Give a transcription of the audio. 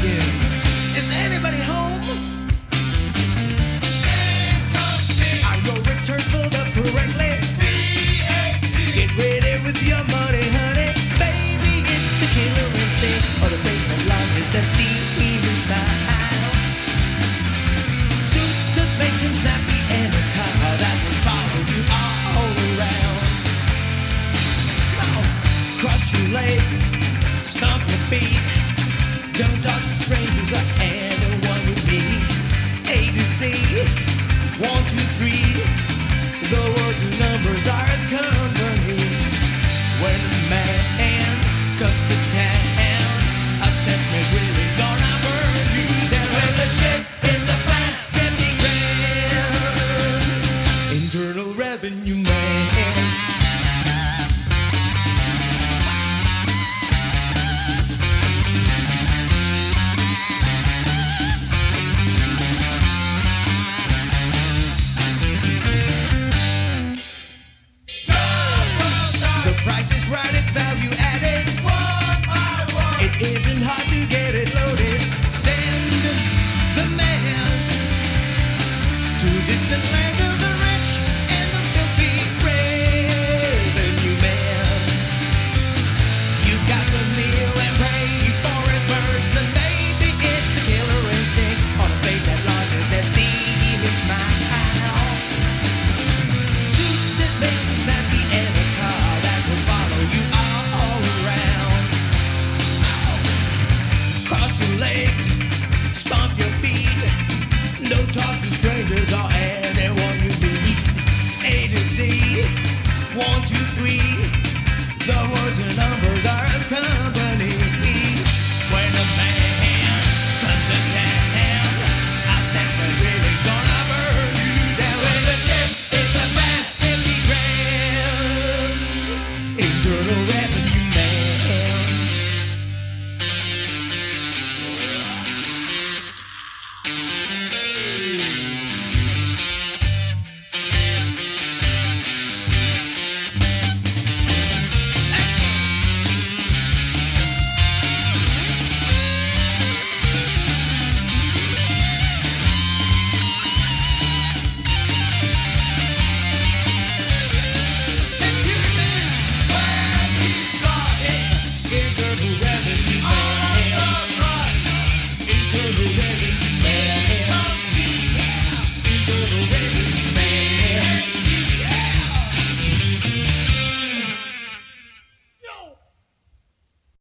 again. Is anybody home? Are your returns filled up correctly? Get ready with your money, honey. Baby, it's the killer instinct, or the face that launches that steaming style. Suits that make them snappy and a car that will follow you all around. Now, cross your legs, stomp your feet. Don't talk to strangers or anyone you meet. A to Z, 1, 2, 3. The words and numbers are his company. When the man comes to town, assessment really is gonna burn you down. When the ship hits the fan, 50 grand. Internal Revenue Man. Value added. It isn't hard to get it loaded. Send the man to distant land of the rich and the filthy revenue man. You got to kneel and pray for his mercy. Baby, it's the killer instinct on a face that launches that steaming smile. Suits that make them snappy and a car that will follow you all around. Cross your legs, stomp your feet. Don't talk to strangers or anyone you meet. A to Z, 1, 2, 3. The words and numbers are his company.